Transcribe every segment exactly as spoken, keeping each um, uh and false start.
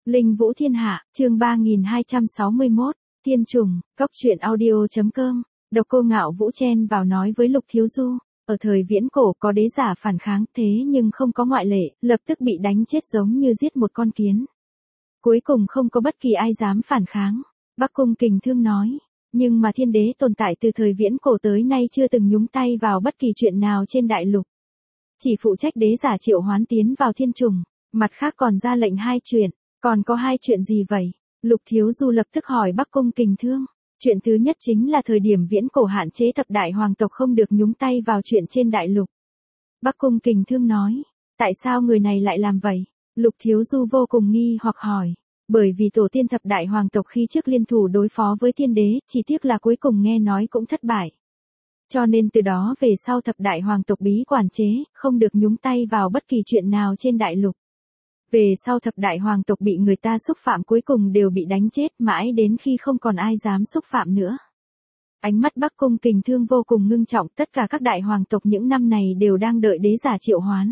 Linh Vũ Thiên Hạ, chương ba nghìn hai trăm sáu mươi mốt, Thiên Trùng, Cóc truyện audio.com, Độc Cô Ngạo Vũ chen vào nói với Lục Thiếu Du, ở thời viễn cổ có đế giả phản kháng thế nhưng không có ngoại lệ, lập tức bị đánh chết giống như giết một con kiến. Cuối cùng không có bất kỳ ai dám phản kháng, Bắc Cung Kình Thương nói, nhưng mà thiên đế tồn tại từ thời viễn cổ tới nay chưa từng nhúng tay vào bất kỳ chuyện nào trên đại lục. Chỉ phụ trách đế giả triệu hoán tiến vào thiên trùng, mặt khác còn ra lệnh hai chuyện. Còn có hai chuyện gì vậy? Lục Thiếu Du lập tức hỏi Bắc Cung Kình Thương. Chuyện thứ nhất chính là thời điểm viễn cổ hạn chế thập đại hoàng tộc không được nhúng tay vào chuyện trên đại lục. Bắc Cung Kình Thương nói, tại sao người này lại làm vậy? Lục Thiếu Du vô cùng nghi hoặc hỏi, bởi vì tổ tiên thập đại hoàng tộc khi trước liên thủ đối phó với thiên đế, chỉ tiếc là cuối cùng nghe nói cũng thất bại. Cho nên từ đó về sau thập đại hoàng tộc bí quản chế, không được nhúng tay vào bất kỳ chuyện nào trên đại lục. Về sau thập đại hoàng tộc bị người ta xúc phạm cuối cùng đều bị đánh chết mãi đến khi không còn ai dám xúc phạm nữa. Ánh mắt Bắc Cung Kình Thương vô cùng ngưng trọng, tất cả các đại hoàng tộc những năm này đều đang đợi đế giả triệu hoán.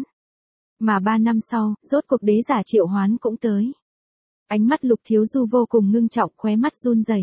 Mà ba năm sau, rốt cuộc đế giả triệu hoán cũng tới. Ánh mắt Lục Thiếu Du vô cùng ngưng trọng, khóe mắt run rẩy.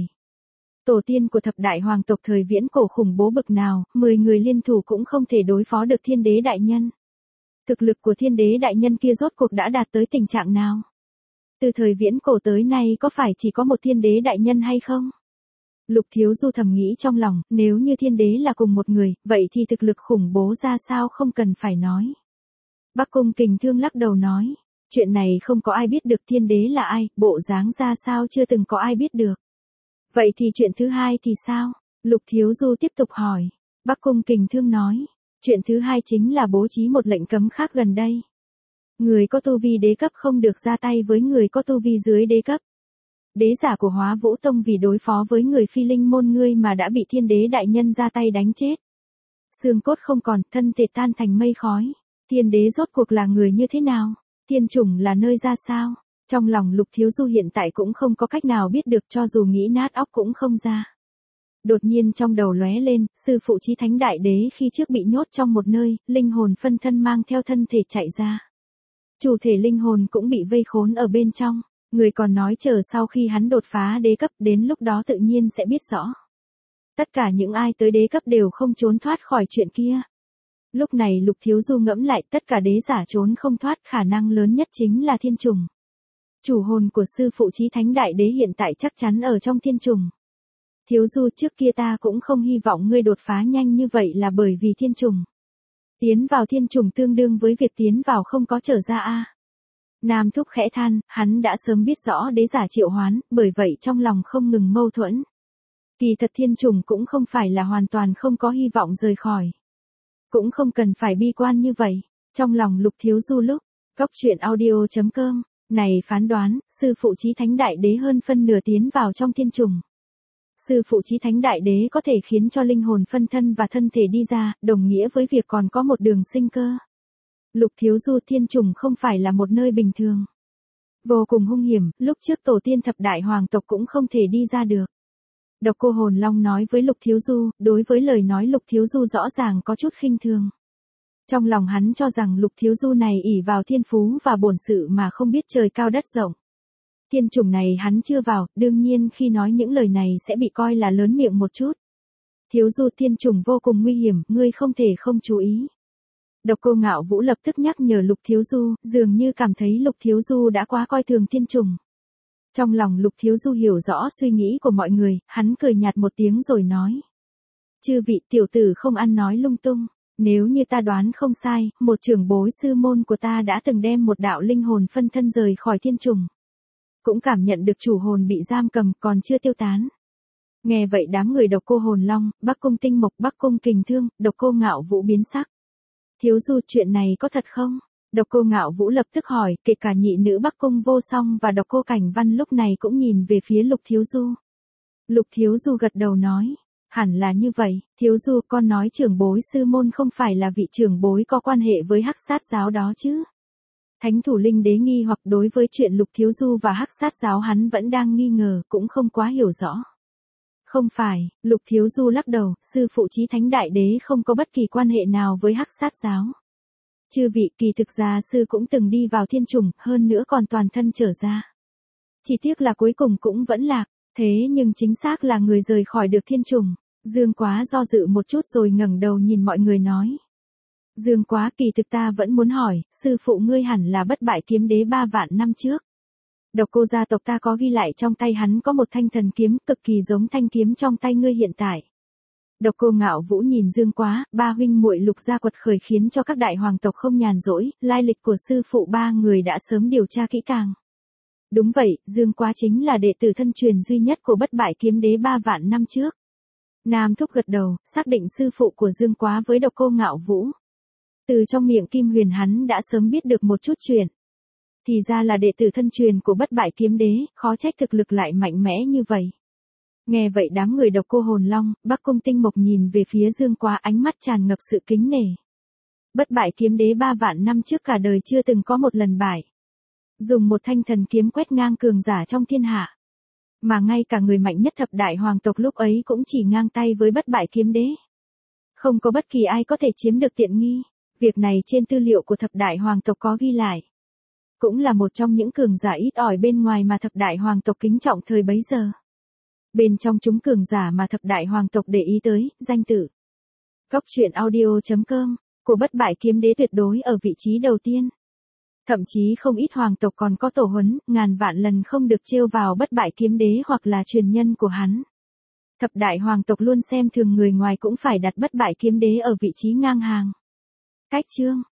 Tổ tiên của thập đại hoàng tộc thời viễn cổ khủng bố bực nào, mười người liên thủ cũng không thể đối phó được thiên đế đại nhân. Thực lực của thiên đế đại nhân kia rốt cuộc đã đạt tới tình trạng nào? Từ thời viễn cổ tới nay có phải chỉ có một thiên đế đại nhân hay không? Lục Thiếu Du thầm nghĩ trong lòng, nếu như thiên đế là cùng một người, vậy thì thực lực khủng bố ra sao không cần phải nói. Bắc Cung Kình Thương lắc đầu nói, chuyện này không có ai biết được thiên đế là ai, bộ dáng ra sao chưa từng có ai biết được. Vậy thì chuyện thứ hai thì sao? Lục Thiếu Du tiếp tục hỏi. Bắc Cung Kình Thương nói, chuyện thứ hai chính là bố trí một lệnh cấm khác gần đây. Người có tu vi đế cấp không được ra tay với người có tu vi dưới đế cấp. Đế giả của Hóa Vũ Tông vì đối phó với người phi linh môn ngươi mà đã bị thiên đế đại nhân ra tay đánh chết. Xương cốt không còn, thân thể tan thành mây khói. Thiên đế rốt cuộc là người như thế nào? Thiên chủng là nơi ra sao? Trong lòng Lục Thiếu Du hiện tại cũng không có cách nào biết được, cho dù nghĩ nát óc cũng không ra. Đột nhiên trong đầu lóe lên, sư phụ Chí Thánh Đại Đế khi trước bị nhốt trong một nơi, linh hồn phân thân mang theo thân thể chạy ra. Chủ thể linh hồn cũng bị vây khốn ở bên trong, người còn nói chờ sau khi hắn đột phá đế cấp đến lúc đó tự nhiên sẽ biết rõ. Tất cả những ai tới đế cấp đều không trốn thoát khỏi chuyện kia. Lúc này Lục Thiếu Du ngẫm lại, tất cả đế giả trốn không thoát, khả năng lớn nhất chính là thiên trùng. Chủ hồn của sư phụ Chí Thánh Đại Đế hiện tại chắc chắn ở trong thiên trùng. Thiếu Du, trước kia ta cũng không hy vọng ngươi đột phá nhanh như vậy là bởi vì thiên trùng. Tiến vào thiên trùng tương đương với việc tiến vào không có trở ra a. Nam Thúc khẽ than, hắn đã sớm biết rõ đế giả triệu hoán, bởi vậy trong lòng không ngừng mâu thuẫn. Kỳ thật thiên trùng cũng không phải là hoàn toàn không có hy vọng rời khỏi. Cũng không cần phải bi quan như vậy. Trong lòng Lục Thiếu Du lúc, Cóc truyện audio.com, này phán đoán, sư phụ Chí Thánh Đại Đế hơn phân nửa tiến vào trong thiên trùng. Sư phụ Chí Thánh Đại Đế có thể khiến cho linh hồn phân thân và thân thể đi ra, đồng nghĩa với việc còn có một đường sinh cơ. Lục Thiếu Du, thiên trùng không phải là một nơi bình thường. Vô cùng hung hiểm, lúc trước tổ tiên thập đại hoàng tộc cũng không thể đi ra được. Độc Cô Hồn Long nói với Lục Thiếu Du, đối với lời nói Lục Thiếu Du rõ ràng có chút khinh thường. Trong lòng hắn cho rằng Lục Thiếu Du này ỷ vào thiên phú và bổn sự mà không biết trời cao đất rộng. Thiên trùng này hắn chưa vào, đương nhiên khi nói những lời này sẽ bị coi là lớn miệng một chút. Thiếu Du, thiên trùng vô cùng nguy hiểm, ngươi không thể không chú ý. Độc Cô Ngạo Vũ lập tức nhắc nhở Lục Thiếu Du, dường như cảm thấy Lục Thiếu Du đã quá coi thường thiên trùng. Trong lòng Lục Thiếu Du hiểu rõ suy nghĩ của mọi người, hắn cười nhạt một tiếng rồi nói. Chư vị, tiểu tử không ăn nói lung tung. Nếu như ta đoán không sai, một trưởng bối sư môn của ta đã từng đem một đạo linh hồn phân thân rời khỏi thiên trùng. Cũng cảm nhận được chủ hồn bị giam cầm còn chưa tiêu tán. Nghe vậy đám người Độc Cô Hồn Long, Bắc Cung Tinh Mộc, Bắc Cung Kình Thương, Độc Cô Ngạo Vũ biến sắc. Thiếu Du, chuyện này có thật không? Độc Cô Ngạo Vũ lập tức hỏi, kể cả nhị nữ Bắc Cung Vô Song và Độc Cô Cảnh Văn lúc này cũng nhìn về phía Lục Thiếu Du. Lục Thiếu Du gật đầu nói, hẳn là như vậy, Thiếu Du, con nói trưởng bối sư môn không phải là vị trưởng bối có quan hệ với Hắc Sát giáo đó chứ? Thánh thủ linh đế nghi hoặc đối với chuyện Lục Thiếu Du và Hắc Sát giáo hắn vẫn đang nghi ngờ, cũng không quá hiểu rõ. Không phải, Lục Thiếu Du lắc đầu, sư phụ Chí Thánh Đại Đế không có bất kỳ quan hệ nào với Hắc Sát giáo. Chư vị, kỳ thực gia sư cũng từng đi vào thiên trùng, hơn nữa còn toàn thân trở ra. Chỉ tiếc là cuối cùng cũng vẫn lạc, thế nhưng chính xác là người rời khỏi được thiên trùng. Dương Quá do dự một chút rồi ngẩng đầu nhìn mọi người nói. Dương Quá, kỳ thực ta vẫn muốn hỏi, sư phụ ngươi hẳn là bất bại kiếm đế ba vạn năm trước. Độc Cô gia tộc ta có ghi lại trong tay hắn có một thanh thần kiếm cực kỳ giống thanh kiếm trong tay ngươi hiện tại. Độc Cô Ngạo Vũ nhìn Dương Quá, ba huynh muội Lục gia quật khởi khiến cho các đại hoàng tộc không nhàn rỗi, lai lịch của sư phụ ba người đã sớm điều tra kỹ càng. Đúng vậy, Dương Quá chính là đệ tử thân truyền duy nhất của bất bại kiếm đế ba vạn năm trước. Nam Thúc gật đầu, xác định sư phụ của Dương Quá với Độc Cô Ngạo Vũ. Từ trong miệng Kim Huyền hắn đã sớm biết được một chút chuyện. Thì ra là đệ tử thân truyền của bất bại kiếm đế, khó trách thực lực lại mạnh mẽ như vậy. Nghe vậy đám người Độc Cô Hồn Long, Bắc Cung Tinh Mộc nhìn về phía Dương Quá, ánh mắt tràn ngập sự kính nể. Bất bại kiếm đế ba vạn năm trước cả đời chưa từng có một lần bại. Dùng một thanh thần kiếm quét ngang cường giả trong thiên hạ. Mà ngay cả người mạnh nhất thập đại hoàng tộc lúc ấy cũng chỉ ngang tay với bất bại kiếm đế. Không có bất kỳ ai có thể chiếm được tiện nghi. Việc này trên tư liệu của thập đại hoàng tộc có ghi lại. Cũng là một trong những cường giả ít ỏi bên ngoài mà thập đại hoàng tộc kính trọng thời bấy giờ. Bên trong chúng cường giả mà thập đại hoàng tộc để ý tới, danh tự. Cóc truyện audio chấm com, của bất bại kiếm đế tuyệt đối ở vị trí đầu tiên. Thậm chí không ít hoàng tộc còn có tổ huấn, ngàn vạn lần không được trêu vào bất bại kiếm đế hoặc là truyền nhân của hắn. Thập đại hoàng tộc luôn xem thường người ngoài cũng phải đặt bất bại kiếm đế ở vị trí ngang hàng. Cách chương